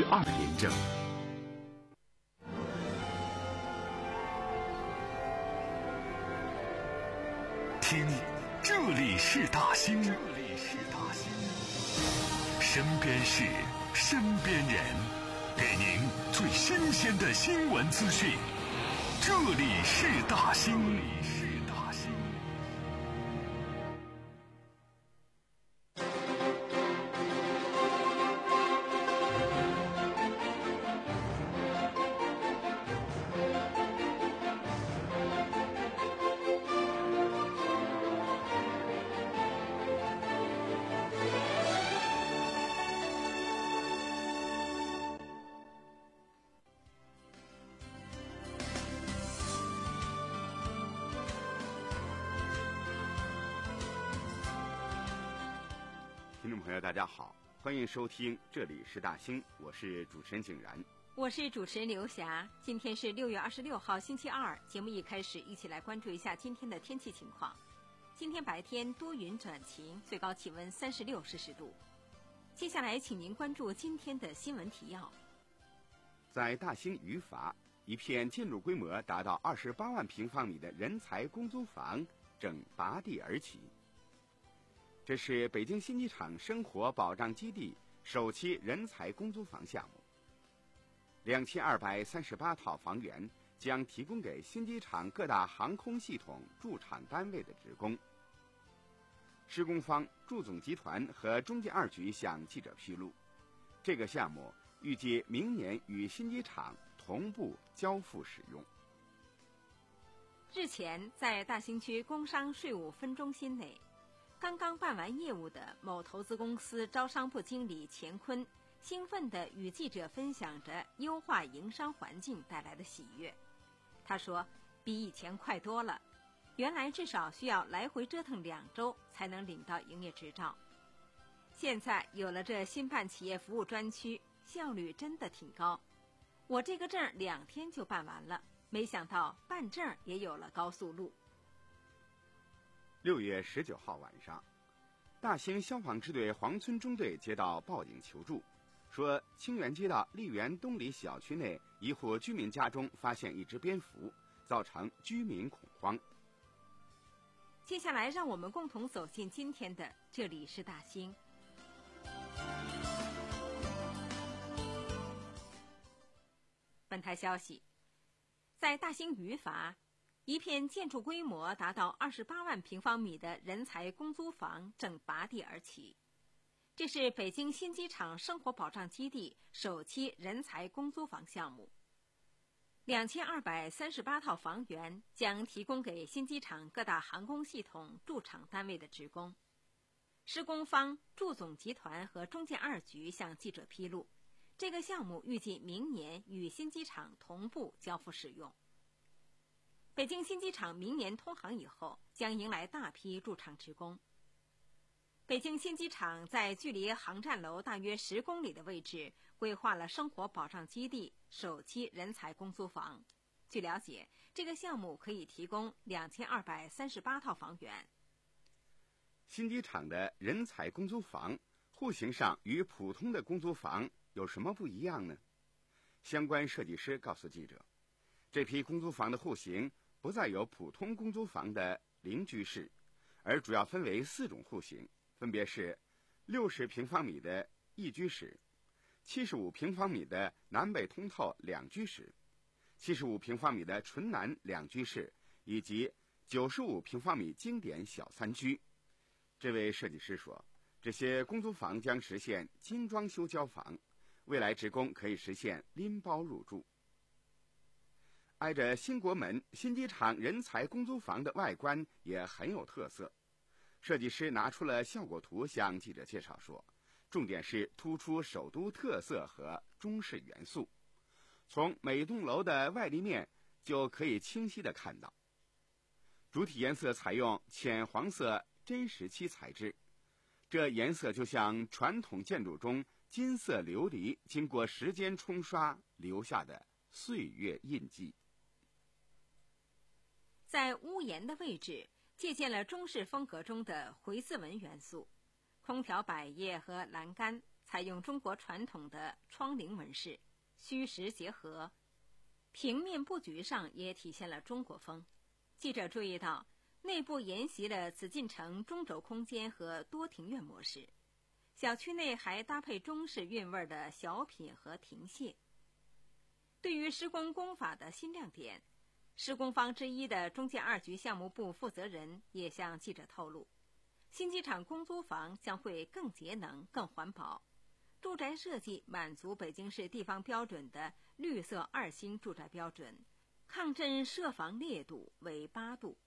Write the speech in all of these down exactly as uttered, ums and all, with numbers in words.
二联政。听，这里是大兴，这里是大兴，身边事，身边人，给您最新鲜的新闻资讯。这里是大兴，这里是大兴。听众朋友大家好，欢迎收听这里是大兴，我是主持人景然， 我是主持人刘霞。今天是六月二十六号星期二，节目一开始一起来关注一下今天的天气情况。今天白天多云转晴，最高气温三十六摄氏度。接下来请您关注今天的新闻提要。 在大兴语法，一片建筑规模达到二十八万平方米的人才公租房正拔地而起。这是北京新机场生活保障基地首期人才公租房项目，两千二百三十八套房源将提供给新机场各大航空系统驻场单位的职工。施工方祝总集团和中建二局向记者披露，这个项目预计明年与新机场同步交付使用。 日前，在大兴区工商税务分中心内，刚刚办完业务的某投资公司招商部经理钱坤兴奋地与记者分享着优化营商环境带来的喜悦。他说，比以前快多了，原来至少需要来回折腾两周才能领到营业执照，现在有了这新办企业服务专区，效率真的挺高。我这个证两天就办完了，没想到办证也有了高速路。 六月十九号晚上，大兴消防支队黄村中队接到报警求助，说清源街道丽园东里小区内一户居民家中发现一只蝙蝠，造成居民恐慌。 接下来让我们共同走进今天的这里是大兴。本台消息，在大兴语法，一片建筑规模达到二十八万平方米的人才公租房正拔地而起。这是北京新机场生活保障基地首期人才公租房项目，两千二百三十八套房源将提供给新机场各大航空系统驻场单位的职工。施工方祝总集团和中建二局向记者披露，这个项目预计明年与新机场同步交付使用。北京新机场明年通航以后，将迎来大批驻场职工。北京新机场在距离航站楼大约十公里的位置，规划了生活保障基地首期人才公租房。据了解，这个项目可以提供两千二百三十八套房源。 新机场的人才公租房户型上与普通的公租房有什么不一样呢？相关设计师告诉记者，这批公租房的户型不再有普通公租房的零居室，而主要分为四种户型，分别是六十平方米的一居室、七十五平方米的南北通透两居室、七十五平方米的纯南两居室，以及九十五平方米经典小三居。这位设计师说，这些公租房将实现精装修交房，未来职工可以实现拎包入住。挨着新国门新机场人才公租房的外观也很有特色，设计师拿出了效果图向记者介绍说，重点是突出首都特色和中式元素，从每栋楼的外立面就可以清晰地看到。主体颜色采用浅黄色真石漆材质，这颜色就像传统建筑中金色琉璃经过时间冲刷留下的岁月印记。 在屋檐的位置借鉴了中式风格中的回字纹元素，空调百叶和栏杆采用中国传统的窗棂纹饰，虚实结合，平面布局上也体现了中国风。记者注意到，内部沿袭了紫禁城中轴空间和多庭院模式，小区内还搭配中式韵味的小品和亭榭。对于施工工法的新亮点，施工方之一的中建二局项目部负责人也向记者透露，新机场公租房将会更节能、更环保，住宅设计满足北京市地方标准的绿色二星住宅标准，抗震设防烈度为八度。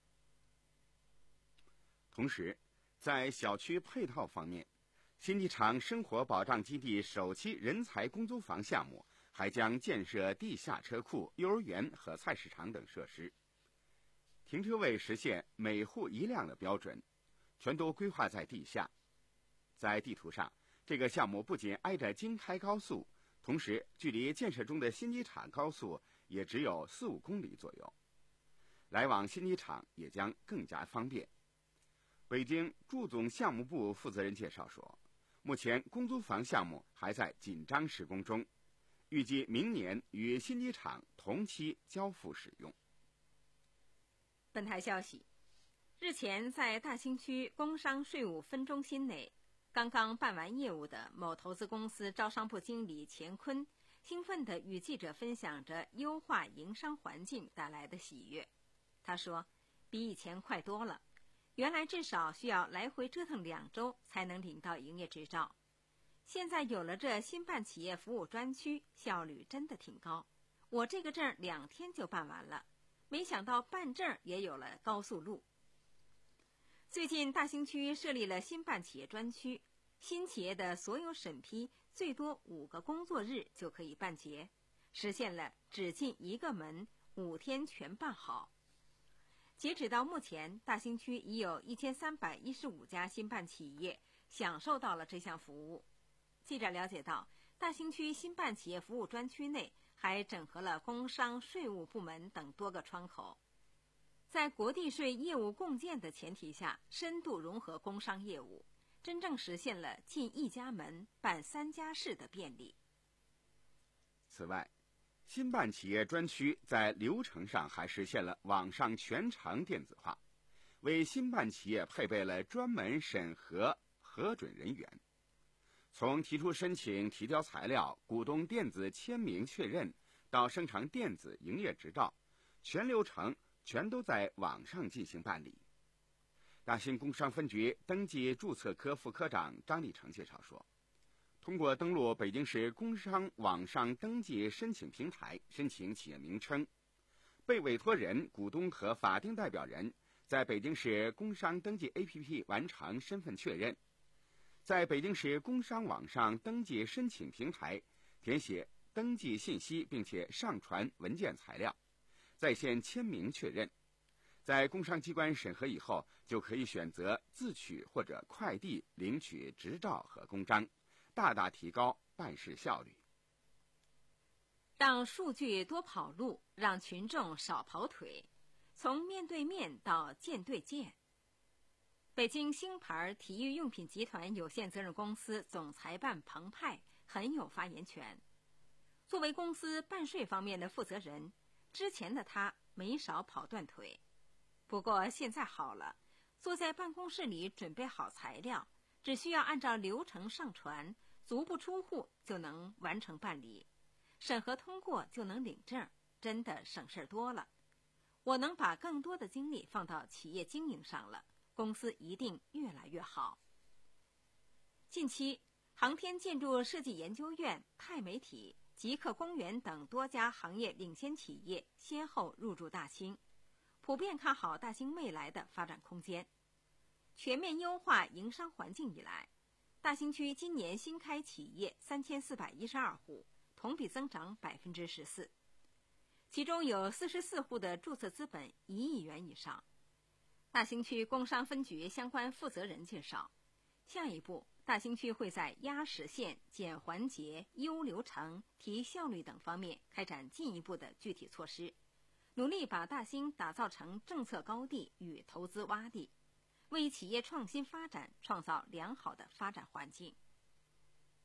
同时，在小区配套方面，新机场生活保障基地首期人才公租房项目还将建设地下车库、幼儿园和菜市场等设施，停车位实现每户一辆的标准，全都规划在地下。在地图上，这个项目不仅挨着京开高速，同时距离建设中的新机场高速也只有四五公里左右，来往新机场也将更加方便。北京住总项目部负责人介绍说，目前公租房项目还在紧张施工中，预计明年与新机场同期交付使用。 本台消息，日前在大兴区工商税务分中心内，刚刚办完业务的某投资公司招商部经理钱坤兴奋地与记者分享着优化营商环境带来的喜悦。他说，比以前快多了，原来至少需要来回折腾两周才能领到营业执照，现在有了这新办企业服务专区，效率真的挺高。我这个证两天就办完了，没想到办证也有了高速路。最近大兴区设立了新办企业专区，新企业的所有审批最多五个工作日就可以办结，实现了只进一个门，五天全办好。截止到目前，大兴区已有一千三百一十五家新办企业享受到了这项服务。记者了解到，大兴区新办企业服务专区内还整合了工商、税务部门等多个窗口，在国地税业务共建的前提下，深度融合工商业务，真正实现了进一家门办三家事的便利。 此外，新办企业专区在流程上还实现了网上全程电子化，为新办企业配备了专门审核核准人员。从提出申请、提交材料、股东电子签名确认到生成电子营业执照，全流程全都在网上进行办理。大兴工商分局登记注册科副科长张立成介绍说，通过登录北京市工商网上登记申请平台申请企业名称，被委托人、股东和法定代表人在北京市工商登记 A P P 完成身份确认，在北京市工商网上登记申请平台填写登记信息，并且上传文件材料，在线签名确认。在工商机关审核以后，就可以选择自取或者快递领取执照和公章，大大提高办事效率。 让数据多跑路，让群众少跑腿，从面对面到舰对舰。北京星牌体育用品集团有限责任公司总裁办彭派很有发言权。作为公司办税方面的负责人，之前的他没少跑断腿。不过现在好了，坐在办公室里准备好材料，只需要按照流程上传，足不出户就能完成办理，审核通过就能领证，真的省事多了。我能把更多的精力放到企业经营上了，公司一定越来越好。近期，航天建筑设计研究院、钛媒体、极客公园等多家行业领先企业先后入驻大兴，普遍看好大兴未来的发展空间。全面优化营商环境以来，大兴区今年新开企业三千四百一十二户，同比增长百分之十四，其中有四十四户的注册资本一亿元以上。大兴区工商分局相关负责人介绍，下一步大兴区会在压实现、减环节、优流程、提效率等方面开展进一步的具体措施，努力把大兴打造成政策高地与投资洼地，为企业创新发展创造良好的发展环境。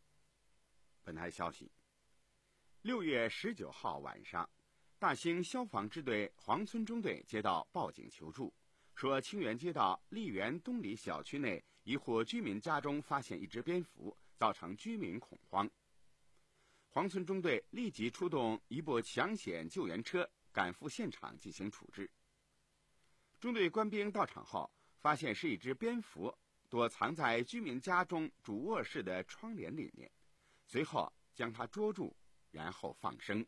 本台消息，六月十九号晚上，大兴消防支队黄村中队接到报警求助，说清源街道丽园东里小区内一户居民家中发现一只蝙蝠，造成居民恐慌。黄村中队立即出动一部抢险救援车赶赴现场进行处置。中队官兵到场后，发现是一只蝙蝠躲藏在居民家中主卧室的窗帘里面，随后将它捉住，然后放生。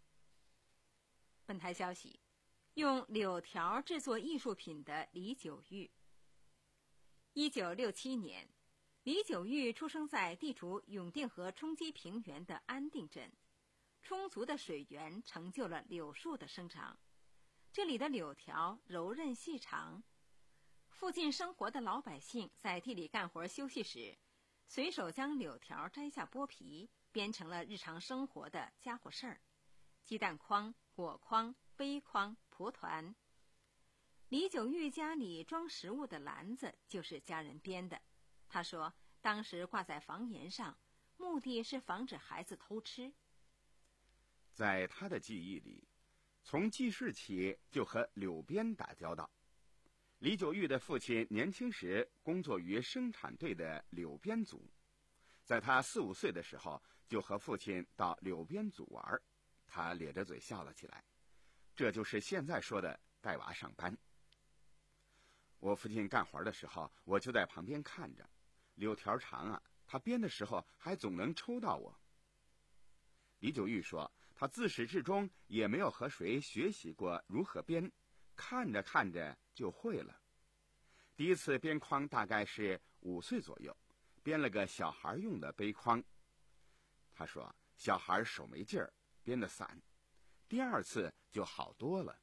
本台消息，用柳条制作艺术品的李九玉。一九六七年，李九玉出生在地处永定河冲积平原的安定镇，充足的水源成就了柳树的生长。这里的柳条柔韧细长，附近生活的老百姓在地里干活休息时，随手将柳条摘下剥皮，编成了日常生活的家伙事儿：鸡蛋筐、果筐、杯筐、蒲团。李九玉家里装食物的篮子就是家人编的。他说，当时挂在房檐上，目的是防止孩子偷吃。 在他的记忆里，从记事起就和柳编打交道。李九玉的父亲年轻时工作于生产队的柳编组，在他四五岁的时候就和父亲到柳编组玩，他咧着嘴笑了起来。这就是现在说的带娃上班。我父亲干活的时候，我就在旁边看着，柳条长啊，他编的时候还总能抽到我。李九玉说，他自始至终也没有和谁学习过如何编，看着看着就会了。第一次编筐大概是五岁左右，编了个小孩用的杯筐。他说，小孩手没劲儿，编得散。第二次就好多了。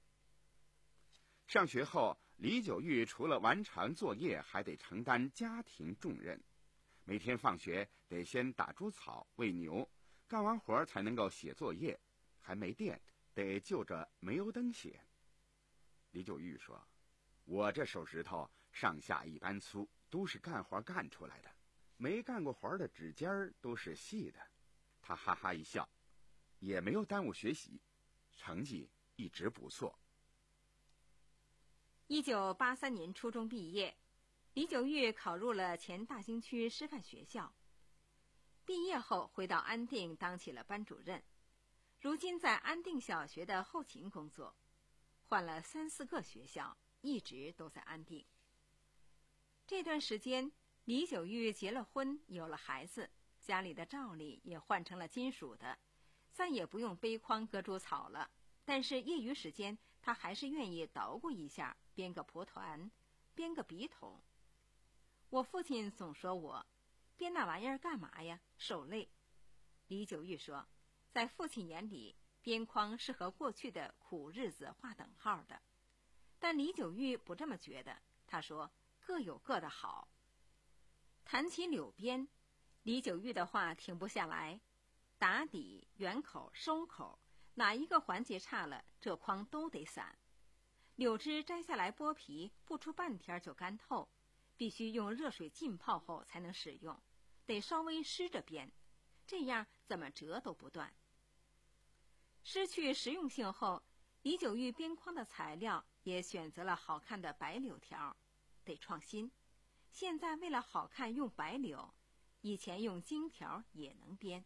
上学后，李九玉除了完成作业，还得承担家庭重任。每天放学得先打猪草、喂牛，干完活才能够写作业，还没电，得就着煤油灯写。李九玉说，我这手指头上下一般粗，都是干活干出来的，没干过活的指尖儿都是细的。他哈哈一笑，也没有耽误学习，成绩一直不错。 一九八三年初中毕业，李九玉考入了前大兴区师范学校。毕业后回到安定当起了班主任，如今在安定小学的后勤工作，换了三四个学校，一直都在安定。这段时间，李九玉结了婚，有了孩子，家里的罩里也换成了金属的，再也不用杯筐割猪草了。但是业余时间，他还是愿意捣鼓一下，编个蒲团，编个笔筒。我父亲总说我编那玩意儿干嘛呀，受累。李九玉说，在父亲眼里，编筐是和过去的苦日子划等号的。但李九玉不这么觉得，他说各有各的好。谈起柳编，李九玉的话停不下来，打底、圆口、收口，哪一个环节差了，这筐都得散。柳枝摘下来剥皮，不出半天就干透，必须用热水浸泡后才能使用，得稍微湿着编，这样怎么折都不断。失去实用性后，李九玉编筐的材料也选择了好看的白柳条，得创新。现在为了好看用白柳，以前用金条也能编。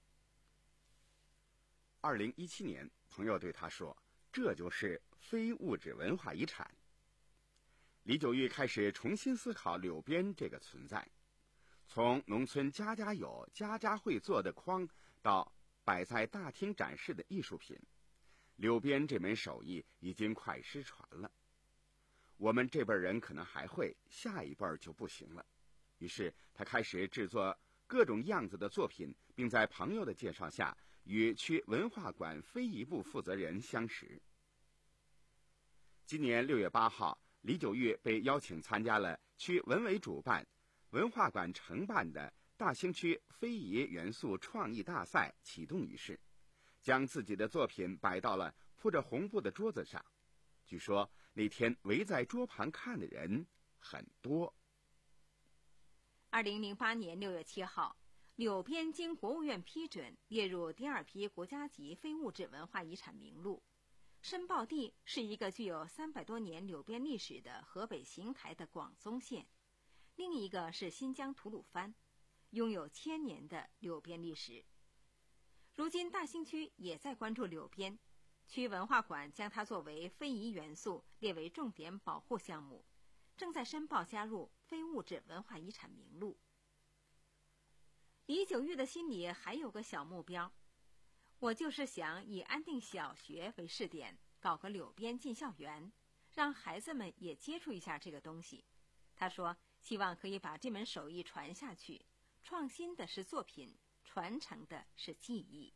二零一七年，朋友对他说，这就是非物质文化遗产。李九玉开始重新思考柳编这个存在，从农村家家有、家家会做的筐，到摆在大厅展示的艺术品，柳编这门手艺已经快失传了。我们这辈人可能还会，下一辈就不行了。于是他开始制作各种样子的作品，并在朋友的介绍下与区文化馆非遗部负责人相识。今年六月八号，李九玉被邀请参加了区文委主办、文化馆承办的大兴区非遗元素创意大赛启动仪式，将自己的作品摆到了铺着红布的桌子上。据说那天围在桌旁看的人很多。 二零零八年六月七号， 柳边经国务院批准列入第二批国家级非物质文化遗产名录。申报地是一个具有三百多年柳边历史的河北邢台的广宗县，另一个是新疆吐鲁番，拥有千年的柳边历史。如今大兴区也在关注柳边，区文化馆将它作为非遗元素列为重点保护项目，正在申报加入非物质文化遗产名录。李九玉的心里还有个小目标，我就是想以安定小学为试点，搞个柳边进校园，让孩子们也接触一下这个东西。他说希望可以把这门手艺传下去，创新的是作品，传承的是技艺。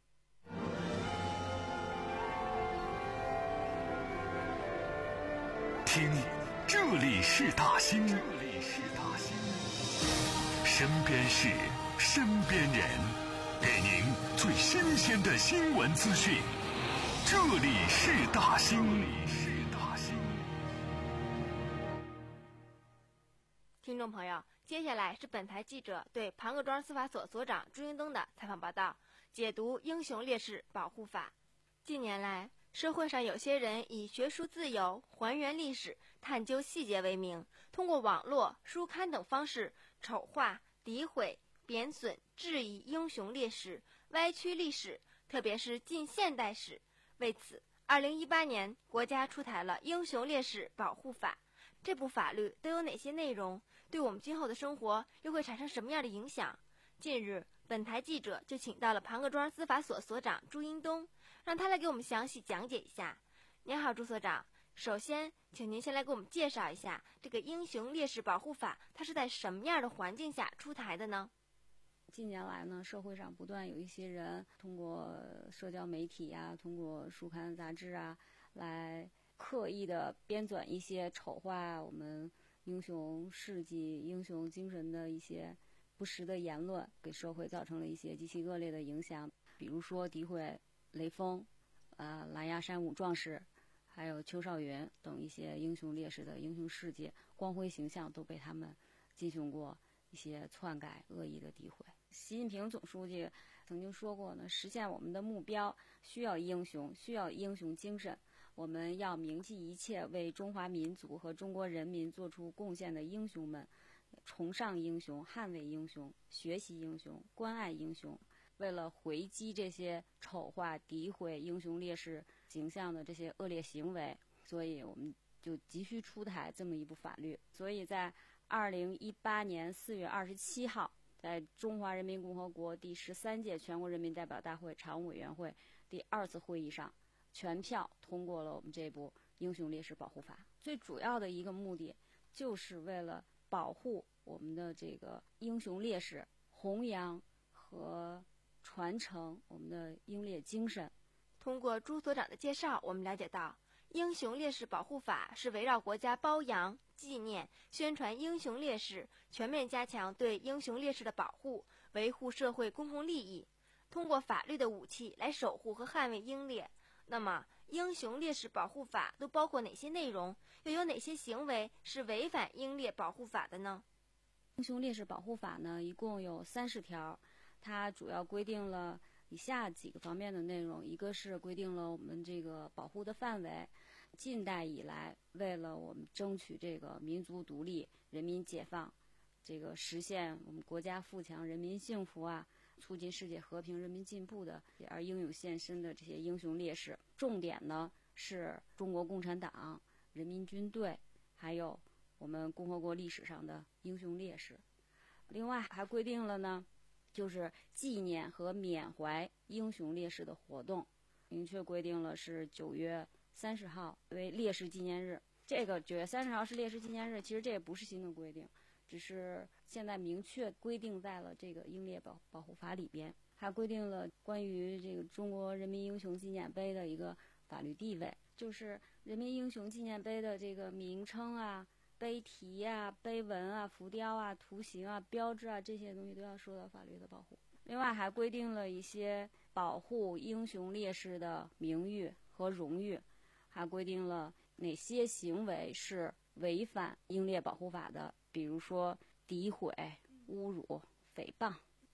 听，这里是大兴，这里是大兴，身边事，身边人，给您最新鲜的新闻资讯。这里是大兴，这里是大兴。 听众朋友，接下来是本台记者对庞各庄司法所所长朱英东的采访报道，解读《英雄烈士保护法》。近年来，社会上有些人以学术自由、还原历史、探究细节为名，通过网络、书刊等方式丑化、诋毁、贬损、质疑英雄烈士，歪曲历史，特别是近现代史。为此，二零一八年国家出台了《英雄烈士保护法》。这部法律都有哪些内容？对我们今后的生活又会产生什么样的影响？近日，本台记者就请到了庞各庄司法所所长朱英东，让他来给我们详细讲解一下。您好，朱所长。首先，请您先来给我们介绍一下这个《英雄烈士保护法》，它是在什么样的环境下出台的呢？ 近年来呢，社会上不断有一些人通过社交媒体啊，通过书刊杂志啊，来刻意的编纂一些丑化我们英雄事迹、英雄精神的一些不实的言论，给社会造成了一些极其恶劣的影响。比如说诋毁雷锋、呃狼牙山五壮士，还有邱少云等一些英雄烈士的英雄事迹、光辉形象都被他们进行过一些篡改、恶意的诋毁。习近平总书记曾经说过呢，实现我们的目标需要英雄，需要英雄精神。我们要铭记一切为中华民族和中国人民做出贡献的英雄们，崇尚英雄，捍卫英雄，学习英雄，关爱英雄。为了回击这些丑化、诋毁英雄烈士形象的这些恶劣行为，所以我们就急需出台这么一部法律。所以在二零一八年四月二十七号，在中华人民共和国第十三届全国人民代表大会常务委员会第二次会议上，全票通过了我们这部《英雄烈士保护法》。最主要的一个目的，就是为了保护我们的这个英雄烈士，弘扬和传承我们的英烈精神。 通过朱所长的介绍，我们了解到，英雄烈士保护法是围绕国家褒扬、纪念、宣传英雄烈士，全面加强对英雄烈士的保护，维护社会公共利益，通过法律的武器来守护和捍卫英烈。那么，英雄烈士保护法都包括哪些内容？又有哪些行为是违反英烈保护法的呢？ 英雄烈士保护法呢，一共有三十条，它主要规定了以下几个方面的内容。一个是规定了我们这个保护的范围。近代以来，为了我们争取这个民族独立、人民解放，这个实现我们国家富强、人民幸福啊，促进世界和平、人民进步的而英勇献身的这些英雄烈士，重点呢是中国共产党、人民军队，还有我们共和国历史上的英雄烈士。另外还规定了呢，就是纪念和缅怀英雄烈士的活动，明确规定了是九月三十号为烈士纪念日。这个九月三十号是烈士纪念日，其实这也不是新的规定，只是现在明确规定在了这个英烈保保护法里边，还规定了关于这个中国人民英雄纪念碑的一个法律地位，就是人民英雄纪念碑的这个名称啊、碑题啊、碑文啊、浮雕啊、图形啊、标志啊，这些东西都要受到法律的保护。另外还规定了一些保护英雄烈士的名誉和荣誉，还规定了哪些行为是违反英烈保护法的，比如说诋毁、侮辱、诽谤。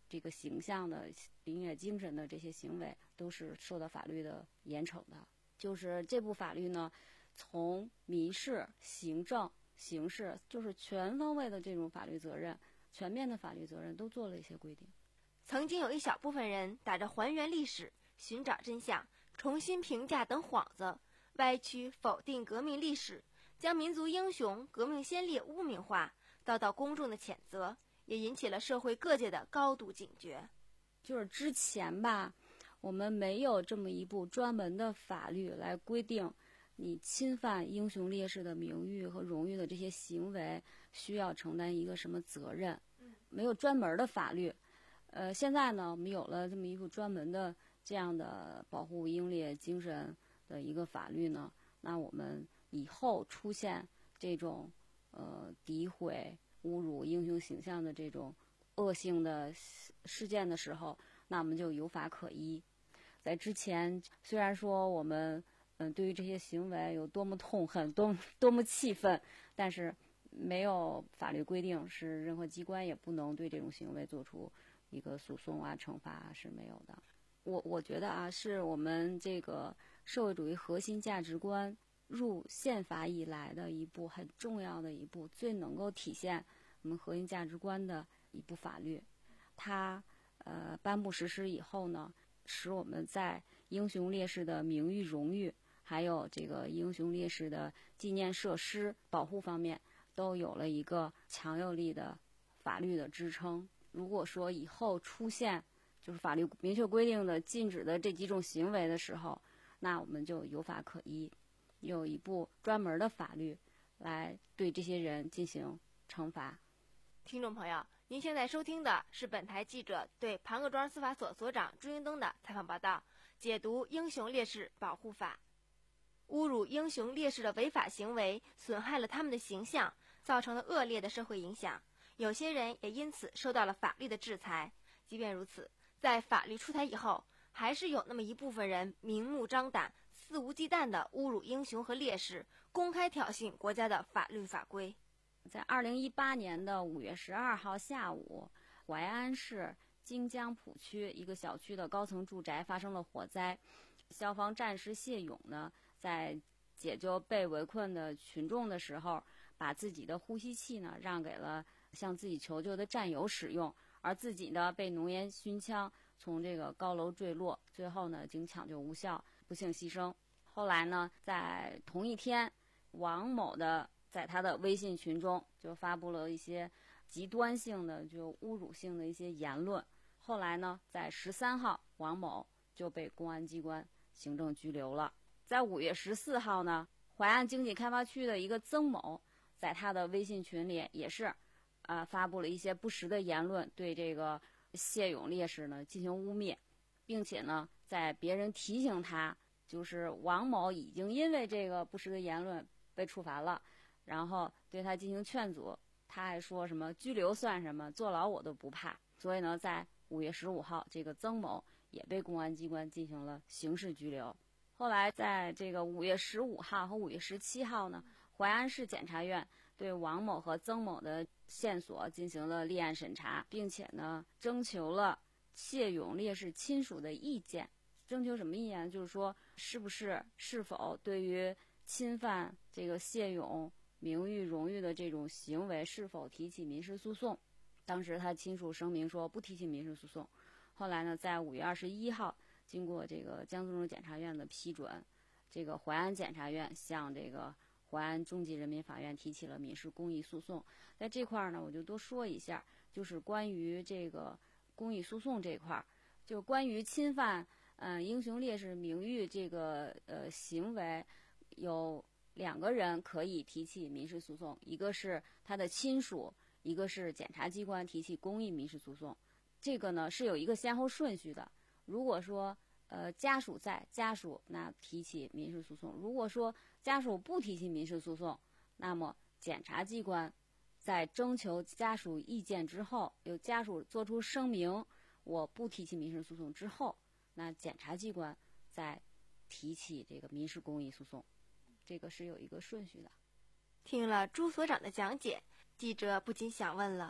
这个形象的、凌虐精神的这些行为，都是受到法律的严惩的。就是这部法律呢，从民事、行政、刑事，就是全方位的这种法律责任、全面的法律责任都做了一些规定。 曾经有一小部分人打着还原历史、寻找真相、重新评价等幌子，歪曲否定革命历史，将民族英雄、革命先烈污名化，遭到公众的谴责，也引起了社会各界的高度警觉。 就是之前吧，我们没有这么一部专门的法律来规定你侵犯英雄烈士的名誉和荣誉的这些行为需要承担一个什么责任，没有专门的法律。呃，现在呢，我们有了这么一部专门的这样的保护英烈精神的一个法律呢，那我们以后出现这种呃诋毁、侮辱英雄形象的这种恶性的事件的时候，那我们就有法可依。在之前，虽然说我们嗯对于这些行为有多么痛恨、多多么气愤，但是没有法律规定，是任何机关也不能对这种行为做出一个诉讼啊、惩罚啊，是没有的。我我觉得啊，是我们这个社会主义核心价值观入宪法以来的一部很重要的一部，最能够体现我们核心价值观的一部法律。它呃颁布实施以后呢，使我们在英雄烈士的名誉荣誉，还有这个英雄烈士的纪念设施保护方面，都有了一个强有力的法律的支撑。如果说以后出现就是法律明确规定的禁止的这几种行为的时候，那我们就有法可依，有一部专门的法律来对这些人进行惩罚。 听众朋友，您现在收听的是本台记者对盘各庄司法所所长朱英登的采访报道，解读《英雄烈士保护法》。侮辱英雄烈士的违法行为损害了他们的形象，造成了恶劣的社会影响，有些人也因此受到了法律的制裁。即便如此，在法律出台以后，还是有那么一部分人明目张胆、肆无忌惮地侮辱英雄和烈士，公开挑衅国家的法律法规。 在二零一八年的五月十二号下午，淮安市荆江浦区一个小区的高层住宅发生了火灾，消防战士谢勇呢，在解救被围困的群众的时候，把自己的呼吸器呢让给了向自己求救的战友使用，而自己呢被浓烟熏枪，从这个高楼坠落，最后呢经抢救无效，不幸牺牲。后来呢，在同一天，王某的在他的微信群中就发布了一些极端性的、就侮辱性的一些言论。后来呢，在十三号，王某就被公安机关行政拘留了。在五月十四号呢，淮安经济开发区的一个曾某，在他的微信群里也是，啊、呃，发布了一些不实的言论，对这个谢勇烈士呢进行污蔑，并且呢，在别人提醒他，就是王某已经因为这个不实的言论被处罚了，然后对他进行劝阻，他还说什么拘留算什么，坐牢我都不怕。所以呢，在五月十五号，这个曾某也被公安机关进行了刑事拘留。后来在这个五月十五号和五月十七号呢，淮安市检察院对王某和曾某的线索进行了立案审查，并且呢，征求了谢勇烈士亲属的意见。征求什么意见？就是说，是不是是否对于侵犯这个谢勇名誉荣誉的这种行为，是否提起民事诉讼？当时他亲属声明说不提起民事诉讼。后来呢，在五月二十一号，经过这个江苏省检察院的批准，这个淮安检察院向这个淮安中级人民法院提起了民事公益诉讼。在这块呢，我就多说一下，就是关于这个公益诉讼这块，就关于侵犯嗯、呃、英雄烈士名誉这个呃行为，有两个人可以提起民事诉讼，一个是他的亲属，一个是检察机关提起公益民事诉讼。这个呢是有一个先后顺序的。如果说呃家属在，家属那提起民事诉讼；如果说家属不提起民事诉讼，那么检察机关在征求家属意见之后，由家属做出声明我不提起民事诉讼之后，那检察机关再提起这个民事公益诉讼。这个是有一个顺序的。 听了朱所长的讲解，记者不禁想问了，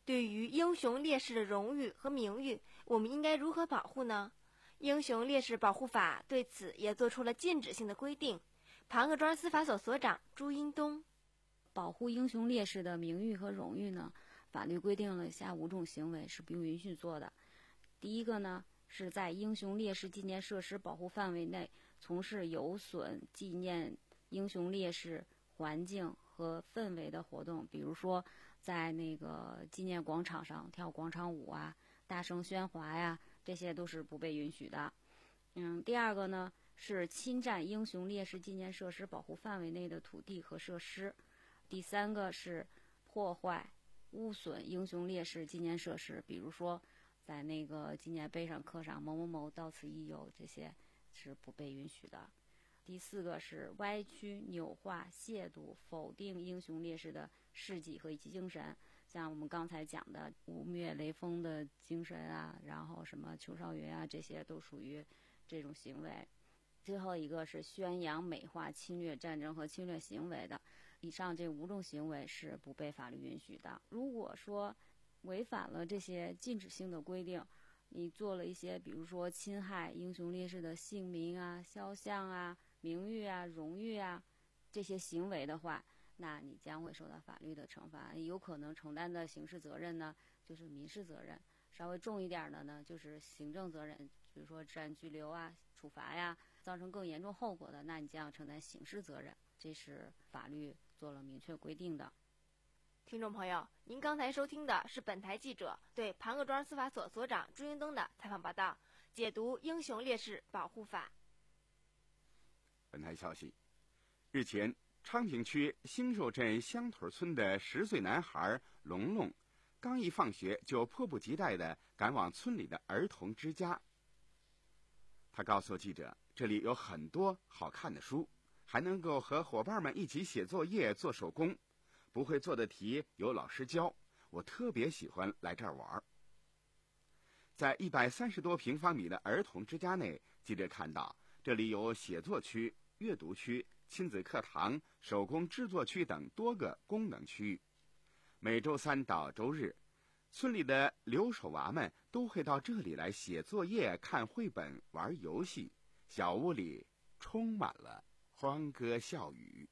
对于英雄烈士的荣誉和名誉，我们应该如何保护呢？英雄烈士保护法对此也做出了禁止性的规定。庞各庄司法所所长朱英东： 保护英雄烈士的名誉和荣誉呢，法律规定了下五种行为是不允许做的。第一个呢，是在英雄烈士纪念设施保护范围内从事有损纪念英雄烈士环境和氛围的活动，比如说在那个纪念广场上跳广场舞啊、大声喧哗呀，这些都是不被允许的。嗯，第二个呢，是侵占英雄烈士纪念设施保护范围内的土地和设施。第三个是破坏、污损英雄烈士纪念设施，比如说在那个纪念碑上刻上某某某到此一游，这些是不被允许的。第四个是歪曲、扭化、亵渎、否定英雄烈士的事迹和以及精神，像我们刚才讲的污蔑雷锋的精神啊，然后什么邱少云啊，这些都属于这种行为。最后一个是宣扬、美化侵略战争和侵略行为的，以上这五种行为是不被法律允许的。如果说违反了这些禁止性的规定，你做了一些比如说侵害英雄烈士的姓名啊、肖像啊、名誉啊、荣誉啊这些行为的话，那你将会受到法律的惩罚，有可能承担的刑事责任呢就是民事责任，稍微重一点的呢就是行政责任，比如说治安拘留啊、处罚呀，造成更严重后果的，那你将要承担刑事责任，这是法律做了明确规定的。 听众朋友，您刚才收听的是本台记者对庞各庄司法所所长朱英东的采访报道，解读英雄烈士保护法。 本台消息，日前，昌平区兴寿镇香屯村的十岁男孩龙龙，刚一放学就迫不及待地赶往村里的儿童之家。他告诉记者，这里有很多好看的书，还能够和伙伴们一起写作业、做手工，不会做的题有老师教，我特别喜欢来这儿玩。在一百三十多平方米的儿童之家内，记者看到这里有写作区、阅读区、亲子课堂、手工制作区等多个功能区域。每周三到周日，村里的留守娃们都会到这里来写作业、看绘本、玩游戏，小屋里充满了欢歌笑语。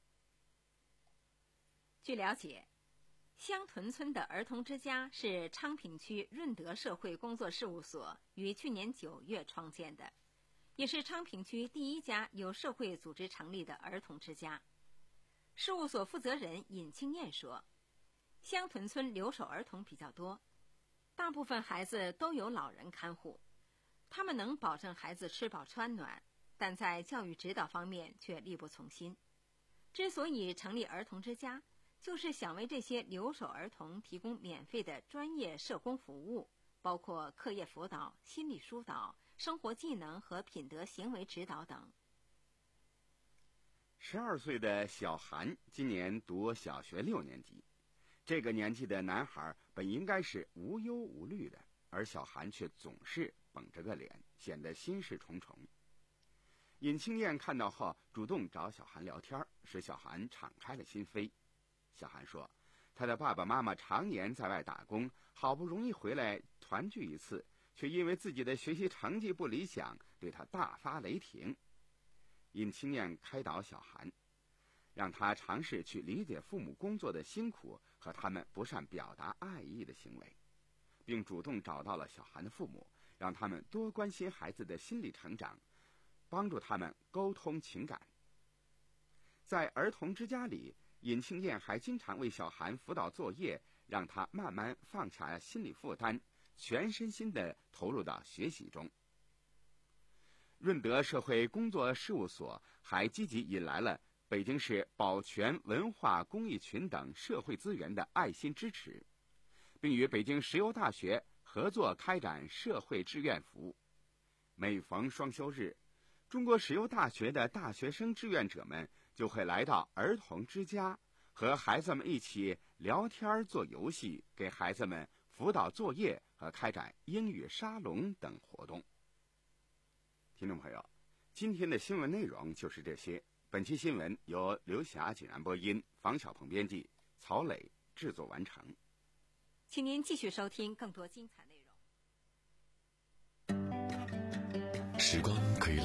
据了解，香屯村的儿童之家是昌平区润德社会工作事务所于去年九月创建的，也是昌平区第一家由社会组织成立的儿童之家。事务所负责人尹清燕说，香屯村留守儿童比较多，大部分孩子都有老人看护，他们能保证孩子吃饱穿暖，但在教育指导方面却力不从心。之所以成立儿童之家，就是想为这些留守儿童提供免费的专业社工服务，包括课业辅导、心理疏导、生活技能和品德行为指导等。 十二岁的小韩今年读小学六年级，这个年纪的男孩本应该是无忧无虑的，而小韩却总是绷着个脸，显得心事重重。尹清燕看到后主动找小韩聊天，使小韩敞开了心扉。小韩说，他的爸爸妈妈常年在外打工，好不容易回来团聚一次，却因为自己的学习成绩不理想，对他大发雷霆。尹清燕开导小韩，让他尝试去理解父母工作的辛苦和他们不善表达爱意的行为，并主动找到了小韩的父母，让他们多关心孩子的心理成长，帮助他们沟通情感。在儿童之家里，尹清燕还经常为小韩辅导作业，让他慢慢放下心理负担，全身心地投入到学习中。润德社会工作事务所还积极引来了北京市保全文化公益群等社会资源的爱心支持，并与北京石油大学合作开展社会志愿服务。每逢双休日，中国石油大学的大学生志愿者们就会来到儿童之家，和孩子们一起聊天、做游戏，给孩子们辅导作业和开展英语沙龙等活动。听众朋友，今天的新闻内容就是这些。本期新闻由刘霞、济南播音，房小鹏编辑，曹磊制作完成。 请您继续收听更多精彩内容。 时光可以